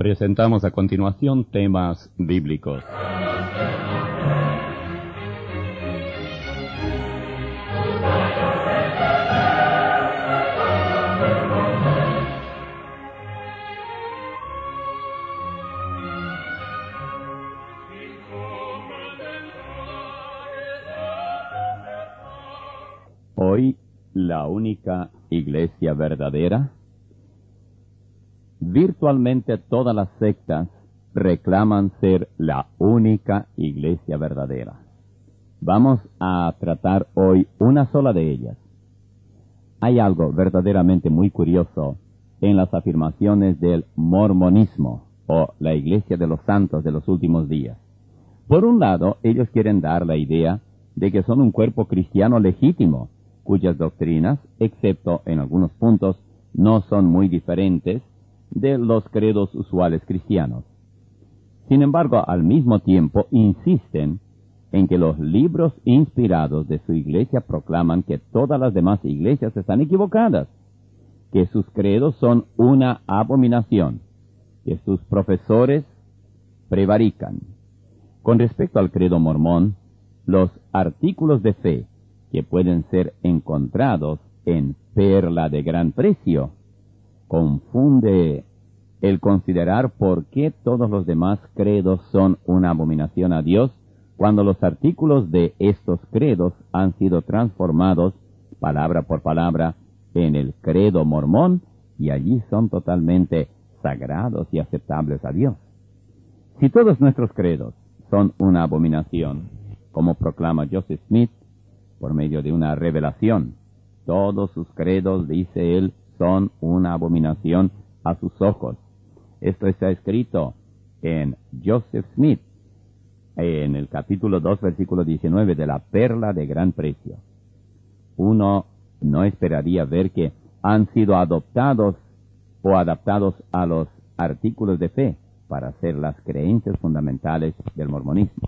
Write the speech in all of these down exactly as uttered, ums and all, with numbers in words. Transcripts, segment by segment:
Presentamos a continuación temas bíblicos. Hoy, la única iglesia verdadera. Virtualmente todas las sectas reclaman ser la única iglesia verdadera. Vamos a tratar hoy una sola de ellas. Hay algo verdaderamente muy curioso en las afirmaciones del mormonismo, o la iglesia de los santos de los últimos días. Por un lado, ellos quieren dar la idea de que son un cuerpo cristiano legítimo, cuyas doctrinas, excepto en algunos puntos, no son muy diferentes de los credos usuales cristianos. Sin embargo, al mismo tiempo, insisten en que los libros inspirados de su iglesia proclaman que todas las demás iglesias están equivocadas, que sus credos son una abominación, que sus profesores prevarican. Con respecto al credo mormón, los artículos de fe que pueden ser encontrados en Perla de Gran Precio confunde el considerar por qué todos los demás credos son una abominación a Dios, cuando los artículos de estos credos han sido transformados, palabra por palabra, en el credo mormón, y allí son totalmente sagrados y aceptables a Dios. Si todos nuestros credos son una abominación, como proclama Joseph Smith, por medio de una revelación, todos sus credos, dice él, son una abominación a sus ojos. Esto está escrito en Joseph Smith, en el capítulo dos, versículo diecinueve de la Perla de Gran Precio. Uno no esperaría ver que han sido adoptados o adaptados a los artículos de fe para ser las creencias fundamentales del mormonismo.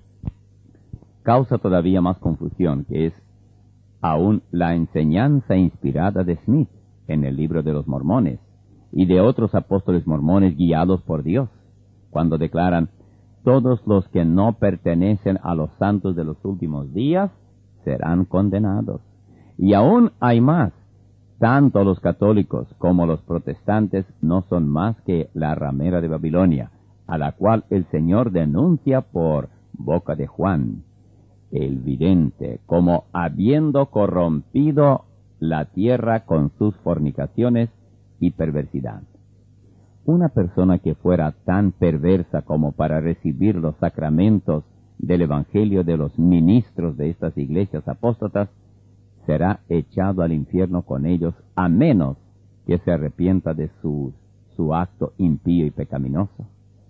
Causa todavía más confusión, que es aún la enseñanza inspirada de Smith en el libro de los mormones y de otros apóstoles mormones guiados por Dios, cuando declaran: todos los que no pertenecen a los santos de los últimos días serán condenados. Y aún hay más: tanto los católicos como los protestantes no son más que la ramera de Babilonia, a la cual el Señor denuncia por boca de Juan el vidente, como habiendo corrompido la tierra con sus fornicaciones y perversidad. Una persona que fuera tan perversa como para recibir los sacramentos del Evangelio de los ministros de estas iglesias apóstatas será echado al infierno con ellos, a menos que se arrepienta de su, su acto impío y pecaminoso.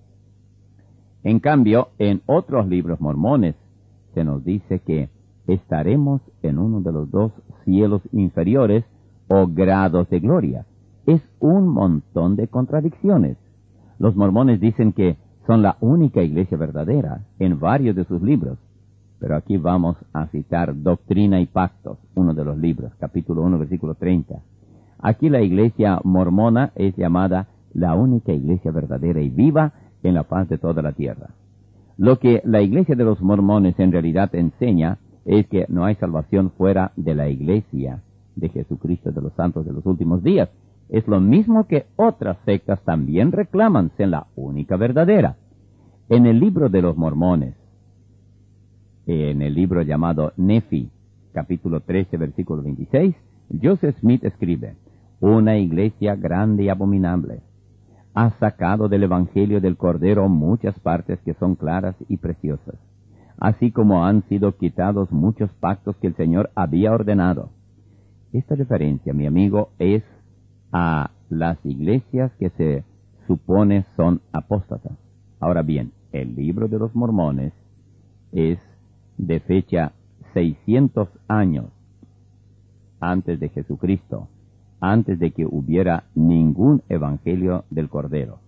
En cambio, en otros libros mormones se nos dice que estaremos en uno de los dos cielos inferiores o grados de gloria. Es un montón de contradicciones. Los mormones dicen que son la única iglesia verdadera en varios de sus libros. Pero aquí vamos a citar Doctrina y Pactos, uno de los libros, capítulo uno, versículo treinta. Aquí la iglesia mormona es llamada la única iglesia verdadera y viva en la faz de toda la tierra. Lo que la iglesia de los mormones en realidad enseña es que no hay salvación fuera de la iglesia de Jesucristo de los santos de los últimos días. Es lo mismo que otras sectas también reclaman ser la única verdadera. En el libro de los mormones, en el libro llamado Nefi, capítulo trece, versículo veintiséis, Joseph Smith escribe: una iglesia grande y abominable ha sacado del Evangelio del Cordero muchas partes que son claras y preciosas, así como han sido quitados muchos pactos que el Señor había ordenado. Esta referencia, mi amigo, es a las iglesias que se supone son apóstatas. Ahora bien, el libro de los mormones es de fecha seiscientos años antes de Jesucristo, antes de que hubiera ningún evangelio del Cordero,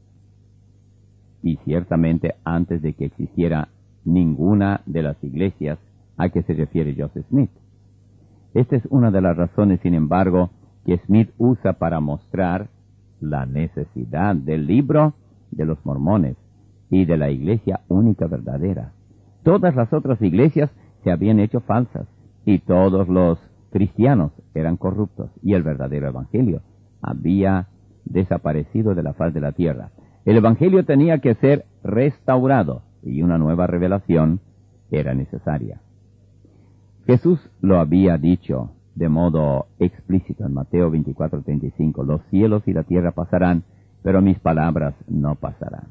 y ciertamente antes de que existiera ninguna de las iglesias a que se refiere Joseph Smith. Esta es una de las razones, sin embargo, que Smith usa para mostrar la necesidad del libro de los mormones y de la iglesia única verdadera. Todas las otras iglesias se habían hecho falsas y todos los cristianos eran corruptos y el verdadero evangelio había desaparecido de la faz de la tierra. El evangelio tenía que ser restaurado y una nueva revelación era necesaria. Jesús lo había dicho de modo explícito en Mateo veinticuatro treinta y cinco, los cielos y la tierra pasarán, pero mis palabras no pasarán.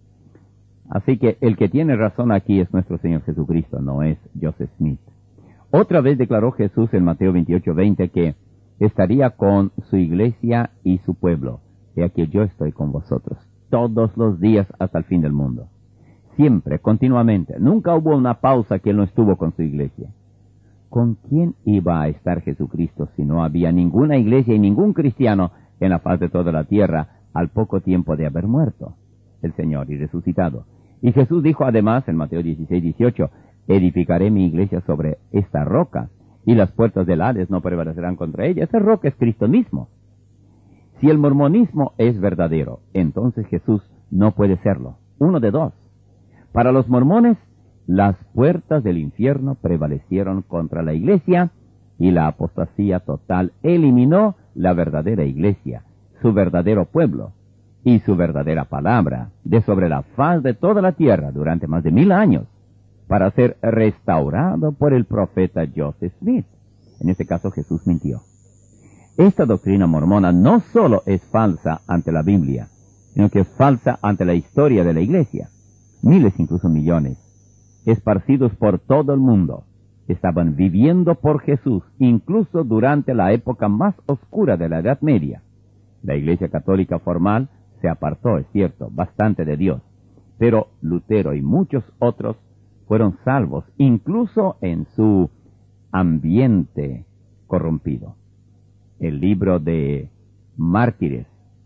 Así que el que tiene razón aquí es nuestro Señor Jesucristo, no es Joseph Smith. Otra vez declaró Jesús en Mateo veintiocho veinte que estaría con su iglesia y su pueblo. He aquí yo estoy con vosotros todos los días hasta el fin del mundo. Siempre, continuamente. Nunca hubo una pausa que Él no estuvo con su iglesia. ¿Con quién iba a estar Jesucristo si no había ninguna iglesia y ningún cristiano en la faz de toda la tierra al poco tiempo de haber muerto el Señor y resucitado? Y Jesús dijo además en Mateo dieciséis dieciocho, edificaré mi iglesia sobre esta roca, y las puertas del Hades no prevalecerán contra ella. Esa roca es Cristo mismo. Si el mormonismo es verdadero, entonces Jesús no puede serlo. Uno de dos. Para los mormones, las puertas del infierno prevalecieron contra la iglesia y la apostasía total eliminó la verdadera iglesia, su verdadero pueblo y su verdadera palabra de sobre la faz de toda la tierra durante más de mil años para ser restaurado por el profeta Joseph Smith. En este caso Jesús mintió. Esta doctrina mormona no solo es falsa ante la Biblia, sino que es falsa ante la historia de la iglesia. Miles, incluso millones, esparcidos por todo el mundo, estaban viviendo por Jesús, incluso durante la época más oscura de la Edad Media. La Iglesia Católica formal se apartó, es cierto, bastante de Dios, pero Lutero y muchos otros fueron salvos, incluso en su ambiente corrompido. El libro de Mártires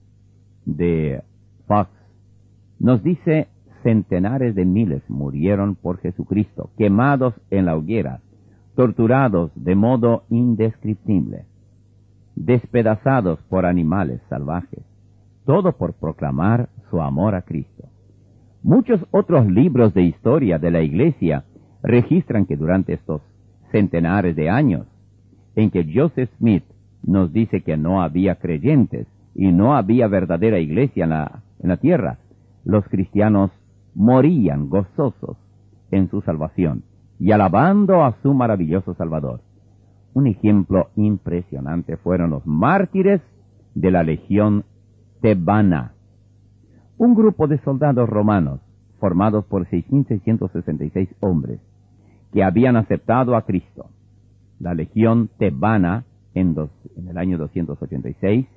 de Fox nos dice: centenares de miles murieron por Jesucristo, quemados en la hoguera, torturados de modo indescriptible, despedazados por animales salvajes, todo por proclamar su amor a Cristo. Muchos otros libros de historia de la Iglesia registran que durante estos centenares de años en que Joseph Smith nos dice que no había creyentes y no había verdadera iglesia en la, en la tierra, los cristianos morían gozosos en su salvación y alabando a su maravilloso Salvador. Un ejemplo impresionante fueron los mártires de la legión tebana, un grupo de soldados romanos formados por seis mil seiscientos sesenta y seis hombres que habían aceptado a Cristo. La legión tebana en, dos, en el año doscientos ochenta y seis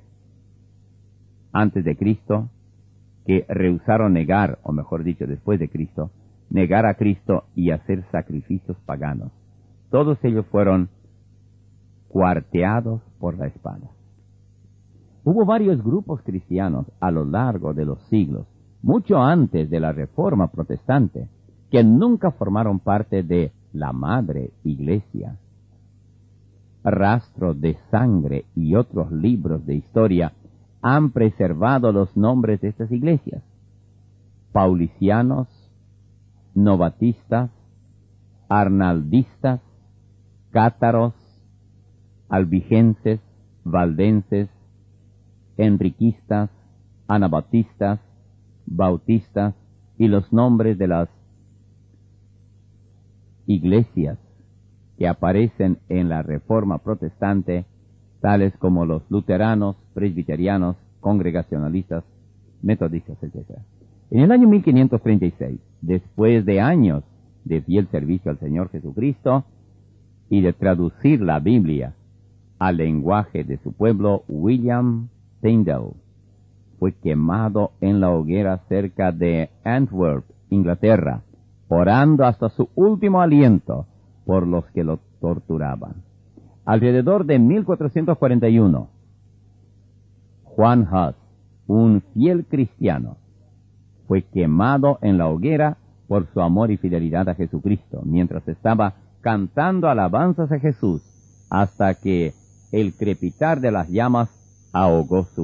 antes de Cristo, que rehusaron negar, o mejor dicho, después de Cristo, negar a Cristo y hacer sacrificios paganos. Todos ellos fueron cuarteados por la espada. Hubo varios grupos cristianos a lo largo de los siglos, mucho antes de la Reforma Protestante, que nunca formaron parte de la Madre Iglesia. Rastro de Sangre y otros libros de historia han preservado los nombres de estas iglesias: paulicianos, novatistas, arnaldistas, cátaros, albigenses, valdenses, enriquistas, anabatistas, bautistas, y los nombres de las iglesias que aparecen en la Reforma Protestante, tales como los luteranos, presbiterianos, congregacionalistas, metodistas, etcétera. En el año mil quinientos treinta y seis, después de años de fiel servicio al Señor Jesucristo y de traducir la Biblia al lenguaje de su pueblo, William Tyndale fue quemado en la hoguera cerca de Antwerp, Inglaterra, orando hasta su último aliento por los que lo torturaban. Alrededor de mil cuatrocientos cuarenta y uno, Juan Hus, un fiel cristiano, fue quemado en la hoguera por su amor y fidelidad a Jesucristo, mientras estaba cantando alabanzas a Jesús, hasta que el crepitar de las llamas ahogó su voz.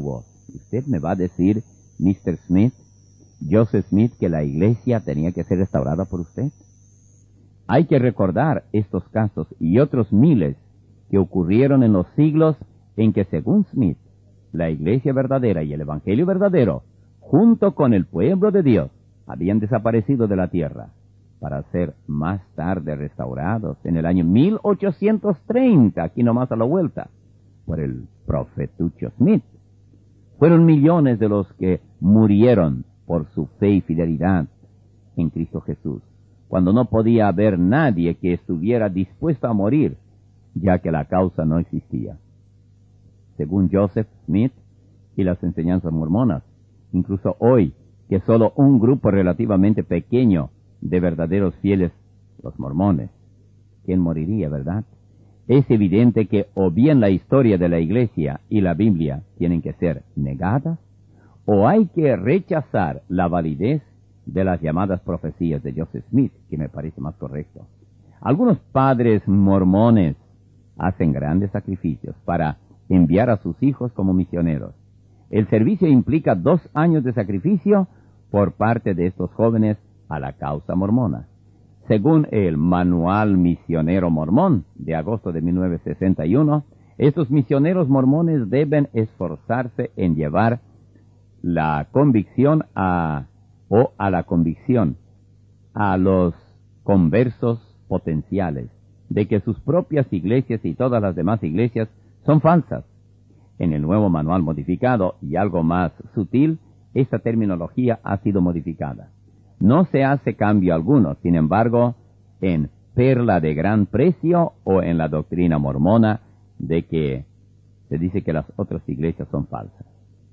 Usted me va a decir, mister Smith, Joseph Smith, que la iglesia tenía que ser restaurada por usted. Hay que recordar estos casos y otros miles que ocurrieron en los siglos en que, según Smith, la iglesia verdadera y el evangelio verdadero, junto con el pueblo de Dios, habían desaparecido de la tierra para ser más tarde restaurados en el año mil ochocientos treinta, aquí nomás a la vuelta, por el profetucho Smith. Fueron millones de los que murieron por su fe y fidelidad en Cristo Jesús, cuando no podía haber nadie que estuviera dispuesto a morir, ya que la causa no existía. Según Joseph Smith y las enseñanzas mormonas, incluso hoy, que solo un grupo relativamente pequeño de verdaderos fieles, los mormones, ¿quién moriría, verdad? Es evidente que o bien la historia de la iglesia y la Biblia tienen que ser negadas, o hay que rechazar la validez de las llamadas profecías de Joseph Smith, que me parece más correcto. Algunos padres mormones hacen grandes sacrificios para enviar a sus hijos como misioneros. El servicio implica dos años de sacrificio por parte de estos jóvenes a la causa mormona. Según el Manual Misionero Mormón de agosto de mil novecientos sesenta y uno, estos misioneros mormones deben esforzarse en llevar la convicción a, o a la convicción a los conversos potenciales de que sus propias iglesias y todas las demás iglesias son falsas. En el nuevo manual modificado y algo más sutil, esta terminología ha sido modificada. No se hace cambio alguno, sin embargo, en perla de gran precio o en la doctrina mormona de que se dice que las otras iglesias son falsas.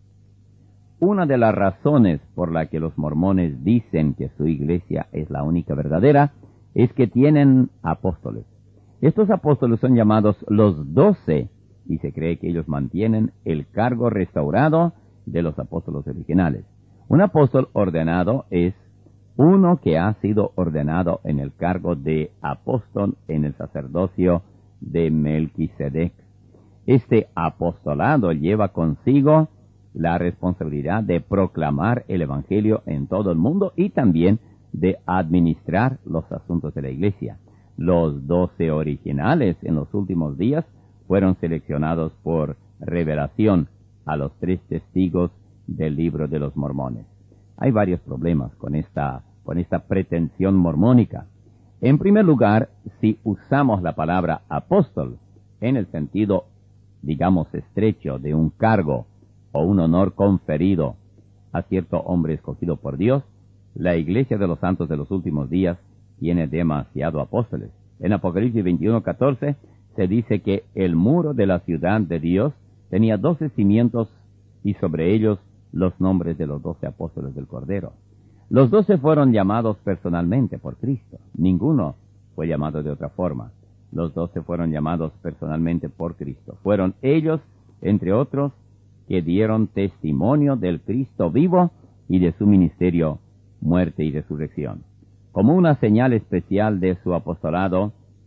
Una de las razones por la que los mormones dicen que su iglesia es la única verdadera es que tienen apóstoles. Estos apóstoles son llamados los doce y se cree que ellos mantienen el cargo restaurado de los apóstoles originales. Un apóstol ordenado es uno que ha sido ordenado en el cargo de apóstol en el sacerdocio de Melquisedec. Este apostolado lleva consigo la responsabilidad de proclamar el evangelio en todo el mundo y también de administrar los asuntos de la iglesia. Los doce originales en los últimos días fueron seleccionados por revelación a los tres testigos del libro de los mormones. Hay varios problemas con esta, con esta pretensión mormónica. En primer lugar, si usamos la palabra apóstol en el sentido, digamos, estrecho de un cargo o un honor conferido a cierto hombre escogido por Dios, la iglesia de los santos de los últimos días tiene demasiado apóstoles. En Apocalipsis veintiuno catorce se dice que el muro de la ciudad de Dios tenía doce cimientos y sobre ellos los nombres de los doce apóstoles del Cordero. Los doce fueron llamados personalmente por Cristo. Ninguno fue llamado de otra forma. Los doce fueron llamados personalmente por Cristo. Fueron ellos, entre otros, que dieron testimonio del Cristo vivo y de su ministerio, muerte y resurrección. Como una señal especial de su apostolado,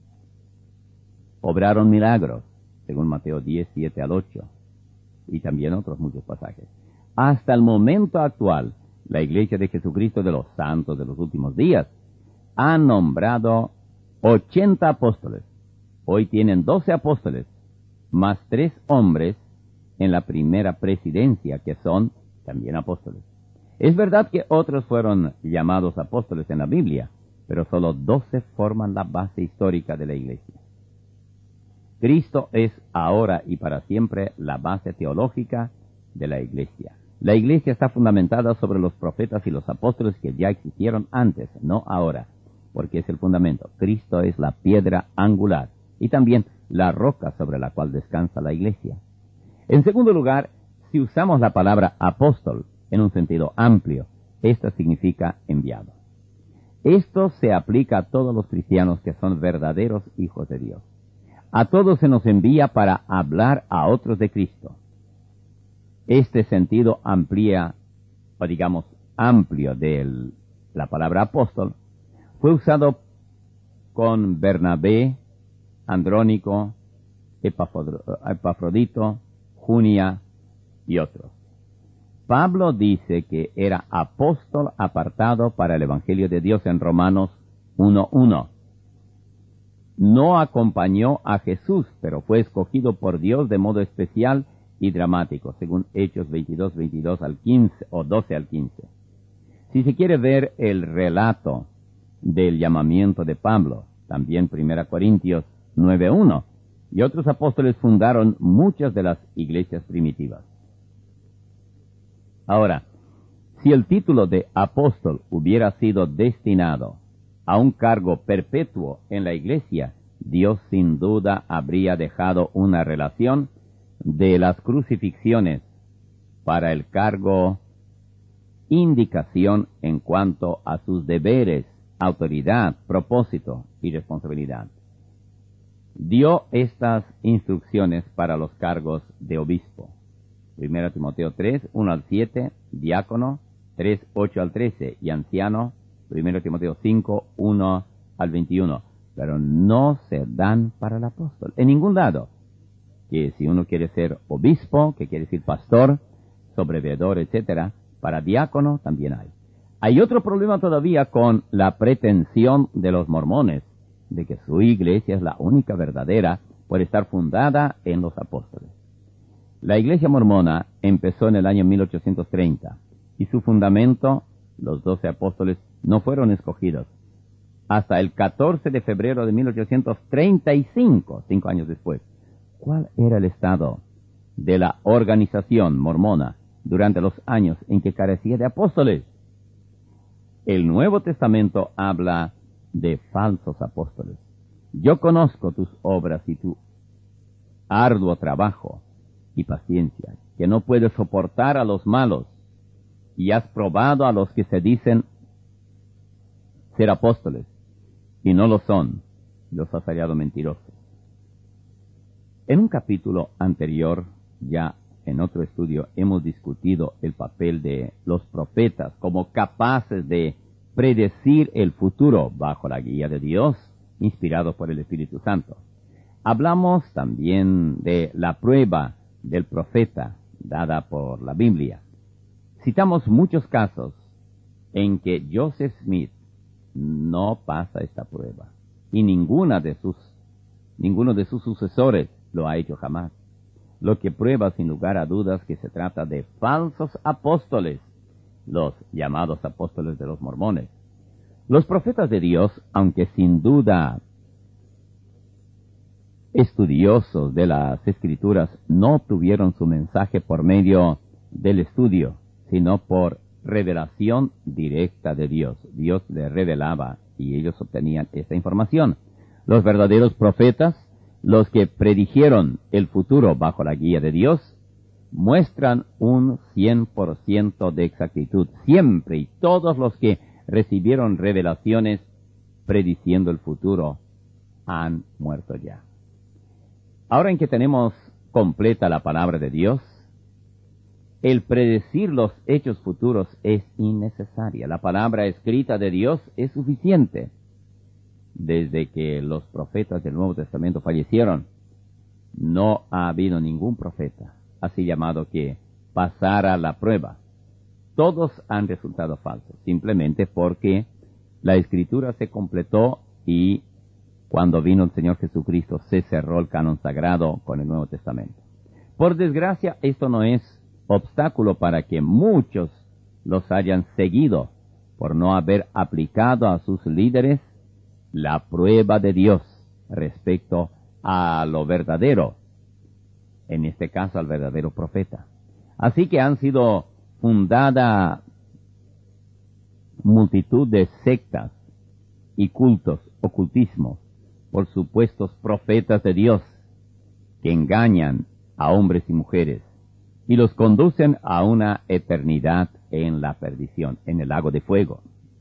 obraron milagros, según Mateo diez, siete al ocho, y también otros muchos pasajes. Hasta el momento actual, la Iglesia de Jesucristo de los Santos de los últimos días ha nombrado ochenta apóstoles. Hoy tienen doce apóstoles, más tres hombres en la primera presidencia, que son también apóstoles. Es verdad que otros fueron llamados apóstoles en la Biblia, pero solo doce forman la base histórica de la Iglesia. Cristo es ahora y para siempre la base teológica de la Iglesia. La Iglesia está fundamentada sobre los profetas y los apóstoles que ya existieron antes, no ahora, porque es el fundamento. Cristo es la piedra angular y también la roca sobre la cual descansa la Iglesia. En segundo lugar, si usamos la palabra apóstol en un sentido amplio, esta significa enviado. Esto se aplica a todos los cristianos que son verdaderos hijos de Dios. A todos se nos envía para hablar a otros de Cristo. Este sentido amplía, o digamos amplio de la palabra apóstol, fue usado con Bernabé, Andrónico, Epafrodito, Junia y otros. Pablo dice que era apóstol apartado para el Evangelio de Dios en Romanos uno uno. No acompañó a Jesús, pero fue escogido por Dios de modo especial y dramático, según Hechos veintidós, veintidós al quince, o doce al quince. Si se quiere ver el relato del llamamiento de Pablo, también primera Corintios nueve uno, y otros apóstoles fundaron muchas de las iglesias primitivas. Ahora, si el título de apóstol hubiera sido destinado a un cargo perpetuo en la iglesia, Dios sin duda habría dejado una relación de las crucifixiones para el cargo, indicación en cuanto a sus deberes, autoridad, propósito y responsabilidad. Dio estas instrucciones para los cargos de obispo. Primera Timoteo tres, uno al siete, diácono, tres, ocho al trece, y anciano, Primera Timoteo cinco, uno al veintiuno. Pero no se dan para el apóstol, en ningún lado. Que si uno quiere ser obispo, que quiere decir pastor, sobreveedor, etcétera, para diácono también hay. Hay otro problema todavía con la pretensión de los mormones, de que su iglesia es la única verdadera por estar fundada en los apóstoles. La iglesia mormona empezó en el año mil ochocientos treinta, y su fundamento, los doce apóstoles, no fueron escogidos hasta el catorce de febrero de mil ochocientos treinta y cinco, cinco años después. ¿Cuál era el estado de la organización mormona durante los años en que carecía de apóstoles? El Nuevo Testamento habla de falsos apóstoles. Yo conozco tus obras y tu arduo trabajo y paciencia, que no puedes soportar a los malos, y has probado a los que se dicen ser apóstoles, y no lo son, los has hallado mentirosos. En un capítulo anterior, ya en otro estudio, hemos discutido el papel de los profetas como capaces de predecir el futuro bajo la guía de Dios, inspirados por el Espíritu Santo. Hablamos también de la prueba del profeta dada por la Biblia. Citamos muchos casos en que Joseph Smith no pasa esta prueba, y ninguna de sus, ninguno de sus sucesores lo ha hecho jamás, lo que prueba sin lugar a dudas que se trata de falsos apóstoles, los llamados apóstoles de los mormones. Los profetas de Dios, aunque sin duda estudiosos de las Escrituras, no obtuvieron su mensaje por medio del estudio, sino por revelación directa de Dios. Dios les revelaba y ellos obtenían esta información. Los verdaderos profetas, los que predijeron el futuro bajo la guía de Dios, muestran un cien por ciento de exactitud siempre, y todos los que recibieron revelaciones prediciendo el futuro han muerto ya. Ahora en que tenemos completa la palabra de Dios, el predecir los hechos futuros es innecesaria. La palabra escrita de Dios es suficiente. Desde que los profetas del Nuevo Testamento fallecieron, no ha habido ningún profeta, así llamado, que pasara la prueba. Todos han resultado falsos, simplemente porque la Escritura se completó y cuando vino el Señor Jesucristo se cerró el canon sagrado con el Nuevo Testamento. Por desgracia, esto no es obstáculo para que muchos los hayan seguido por no haber aplicado a sus líderes la prueba de Dios respecto a lo verdadero, en este caso al verdadero profeta. Así que han sido fundada multitud de sectas y cultos, ocultismos, por supuestos profetas de Dios, que engañan a hombres y mujeres y los conducen a una eternidad en la perdición, en el lago de fuego.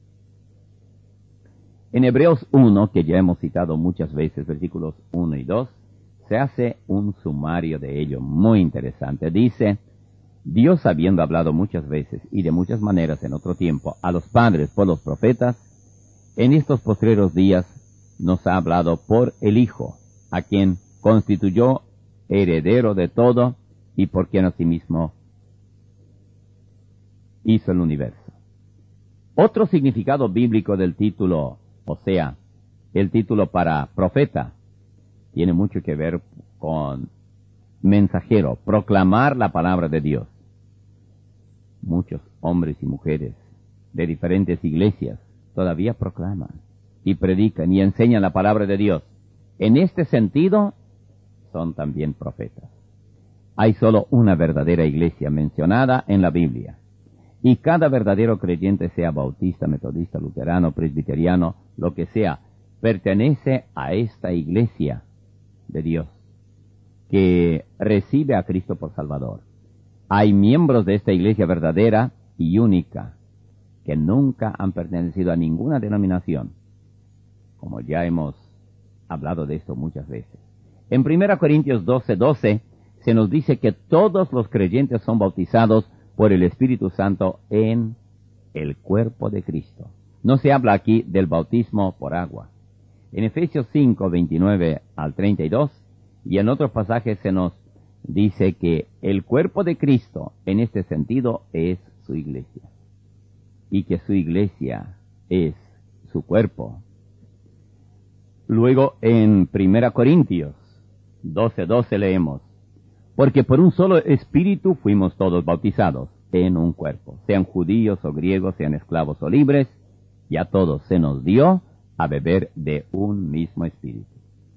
En Hebreos uno, que ya hemos citado muchas veces, versículos uno y dos, se hace un sumario de ello muy interesante. Dice: Dios, habiendo hablado muchas veces y de muchas maneras en otro tiempo a los padres por los profetas, en estos postreros días nos ha hablado por el Hijo, a quien constituyó heredero de todo y por quien asimismo hizo el universo. Otro significado bíblico del título, o sea, el título para profeta, tiene mucho que ver con mensajero, proclamar la palabra de Dios. Muchos hombres y mujeres de diferentes iglesias todavía proclaman y predican y enseñan la palabra de Dios. En este sentido, son también profetas. Hay solo una verdadera iglesia mencionada en la Biblia. Y cada verdadero creyente, sea bautista, metodista, luterano, presbiteriano, lo que sea, pertenece a esta iglesia de Dios, que recibe a Cristo por Salvador. Hay miembros de esta iglesia verdadera y única, que nunca han pertenecido a ninguna denominación, como ya hemos hablado de esto muchas veces. En primera Corintios doce, doce, se nos dice que todos los creyentes son bautizados por el Espíritu Santo en el cuerpo de Cristo. No se habla aquí del bautismo por agua. En Efesios cinco, veintinueve al treinta y dos, y en otros pasajes se nos dice que el cuerpo de Cristo, en este sentido, es su iglesia, y que su iglesia es su cuerpo. Luego, en primera Corintios doce, doce leemos: porque por un solo espíritu fuimos todos bautizados en un cuerpo, sean judíos o griegos, sean esclavos o libres, y a todos se nos dio a beber de un mismo espíritu.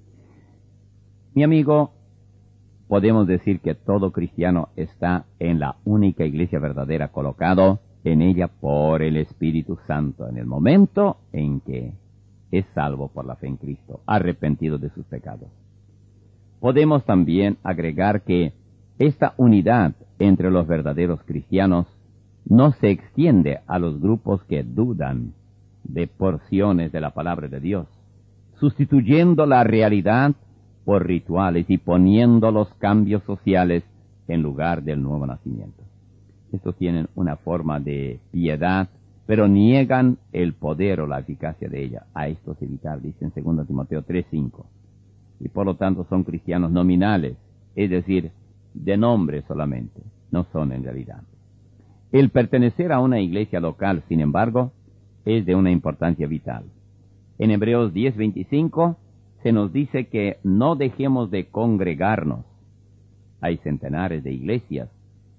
Mi amigo, podemos decir que todo cristiano está en la única iglesia verdadera, colocado en ella por el Espíritu Santo, en el momento en que es salvo por la fe en Cristo, arrepentido de sus pecados. Podemos también agregar que esta unidad entre los verdaderos cristianos no se extiende a los grupos que dudan de porciones de la palabra de Dios, sustituyendo la realidad por rituales y poniendo los cambios sociales en lugar del nuevo nacimiento. Estos tienen una forma de piedad, pero niegan el poder o la eficacia de ella. A estos evitar, dice en segunda Timoteo tres, cinco. Y por lo tanto son cristianos nominales, es decir, de nombre solamente, no son en realidad. El pertenecer a una iglesia local, sin embargo, es de una importancia vital. En Hebreos diez, veinticinco se nos dice que no dejemos de congregarnos. Hay centenares de iglesias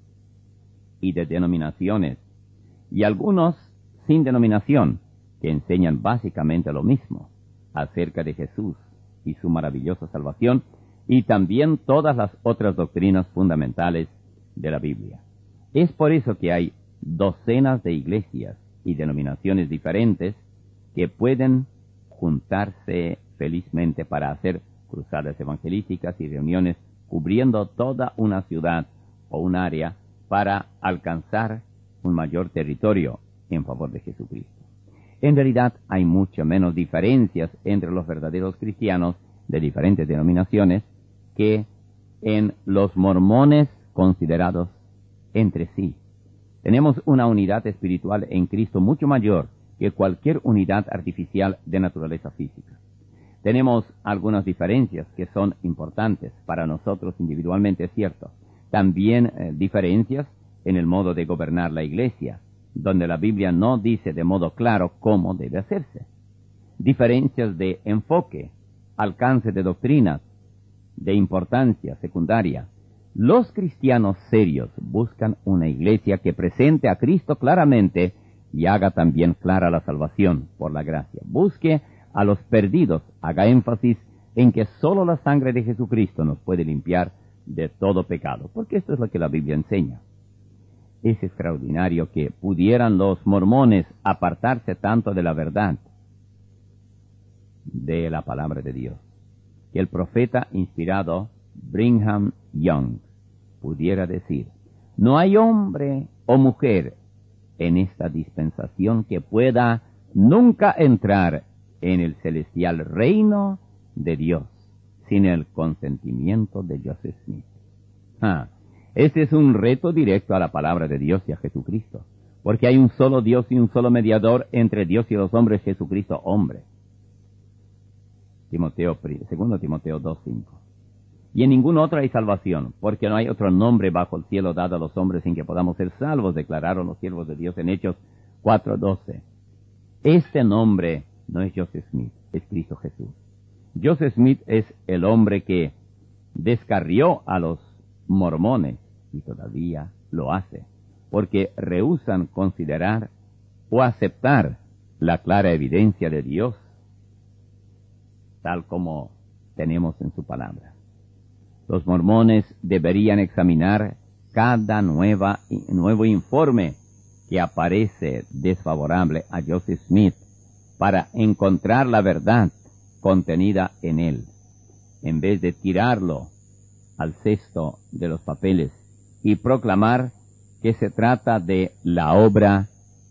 y de denominaciones, y algunos sin denominación, que enseñan básicamente lo mismo acerca de Jesús y su maravillosa salvación, y también todas las otras doctrinas fundamentales de la Biblia. Es por eso que hay docenas de iglesias y denominaciones diferentes que pueden juntarse felizmente para hacer cruzadas evangelísticas y reuniones cubriendo toda una ciudad o un área para alcanzar un mayor territorio en favor de Jesucristo. En realidad hay mucho menos diferencias entre los verdaderos cristianos de diferentes denominaciones que en los mormones considerados entre sí. Tenemos una unidad espiritual en Cristo mucho mayor que cualquier unidad artificial de naturaleza física. Tenemos algunas diferencias que son importantes para nosotros individualmente, es cierto. También eh, diferencias en el modo de gobernar la iglesia, donde la Biblia no dice de modo claro cómo debe hacerse. Diferencias de enfoque, alcance de doctrinas, de importancia secundaria. Los cristianos serios buscan una iglesia que presente a Cristo claramente y haga también clara la salvación por la gracia. Busque a los perdidos, haga énfasis en que solo la sangre de Jesucristo nos puede limpiar de todo pecado, porque esto es lo que la Biblia enseña. Es extraordinario que pudieran los mormones apartarse tanto de la verdad de la palabra de Dios, que el profeta inspirado Brigham Young pudiera decir: no hay hombre o mujer en esta dispensación que pueda nunca entrar en el celestial reino de Dios sin el consentimiento de Joseph Smith. Ah, este es un reto directo a la palabra de Dios y a Jesucristo, porque hay un solo Dios y un solo mediador entre Dios y los hombres, Jesucristo hombre. Timoteo, segundo Timoteo dos, cinco. y en ningún otro hay salvación, porque no hay otro nombre bajo el cielo dado a los hombres en que podamos ser salvos, declararon los siervos de Dios en Hechos cuatro doce. Este nombre no es Joseph Smith, es Cristo Jesús. Joseph Smith es el hombre que descarrió a los mormones, y todavía lo hace, porque rehúsan considerar o aceptar la clara evidencia de Dios, tal como tenemos en su palabra. Los mormones deberían examinar cada nueva, nuevo informe que aparece desfavorable a Joseph Smith para encontrar la verdad contenida en él, en vez de tirarlo al cesto de los papeles y proclamar que se trata de la obra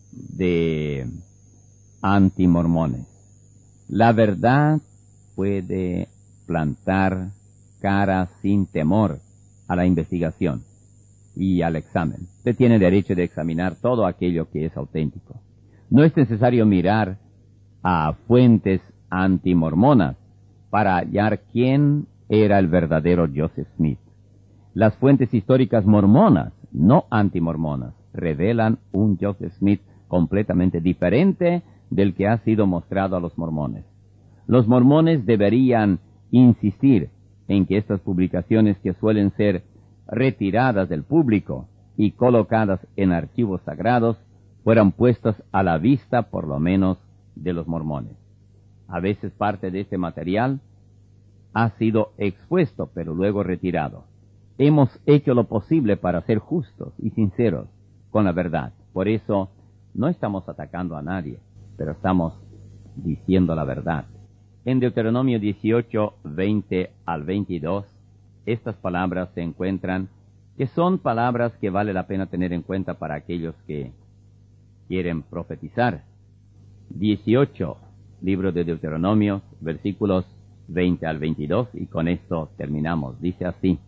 de antimormones. La verdad puede plantar cara sin temor a la investigación y al examen. Usted tiene derecho de examinar todo aquello que es auténtico. No es necesario mirar a fuentes antimormonas para hallar quién era el verdadero Joseph Smith. Las fuentes históricas mormonas, no antimormonas, revelan un Joseph Smith completamente diferente del que ha sido mostrado a los mormones. Los mormones deberían insistir en que estas publicaciones, que suelen ser retiradas del público y colocadas en archivos sagrados, fueran puestas a la vista por lo menos de los mormones. A veces parte de este material ha sido expuesto, pero luego retirado. Hemos hecho lo posible para ser justos y sinceros con la verdad. Por eso no estamos atacando a nadie, pero estamos diciendo la verdad. En Deuteronomio dieciocho, veinte al veintidós, estas palabras se encuentran, que son palabras que vale la pena tener en cuenta para aquellos que quieren profetizar. dieciocho, libro de Deuteronomio, versículos veinte al veintidós, y con esto terminamos. Dice así: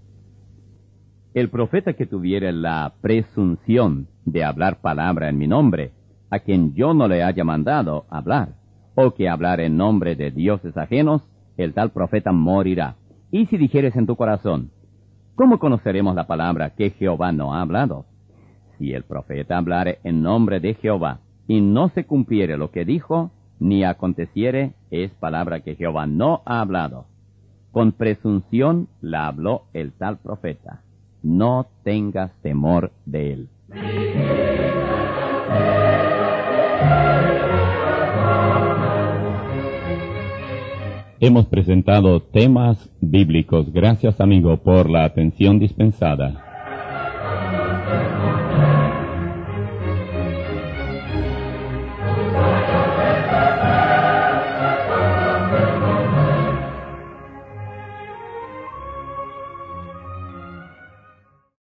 el profeta que tuviere la presunción de hablar palabra en mi nombre, a quien yo no le haya mandado hablar, o que hablar en nombre de dioses ajenos, el tal profeta morirá. Y si dijeres en tu corazón, ¿cómo conoceremos la palabra que Jehová no ha hablado? Si el profeta hablare en nombre de Jehová, y no se cumpliere lo que dijo, ni aconteciere, es palabra que Jehová no ha hablado. Con presunción la habló el tal profeta. No tengas temor de él. Hemos presentado temas bíblicos. Gracias, amigo, por la atención dispensada.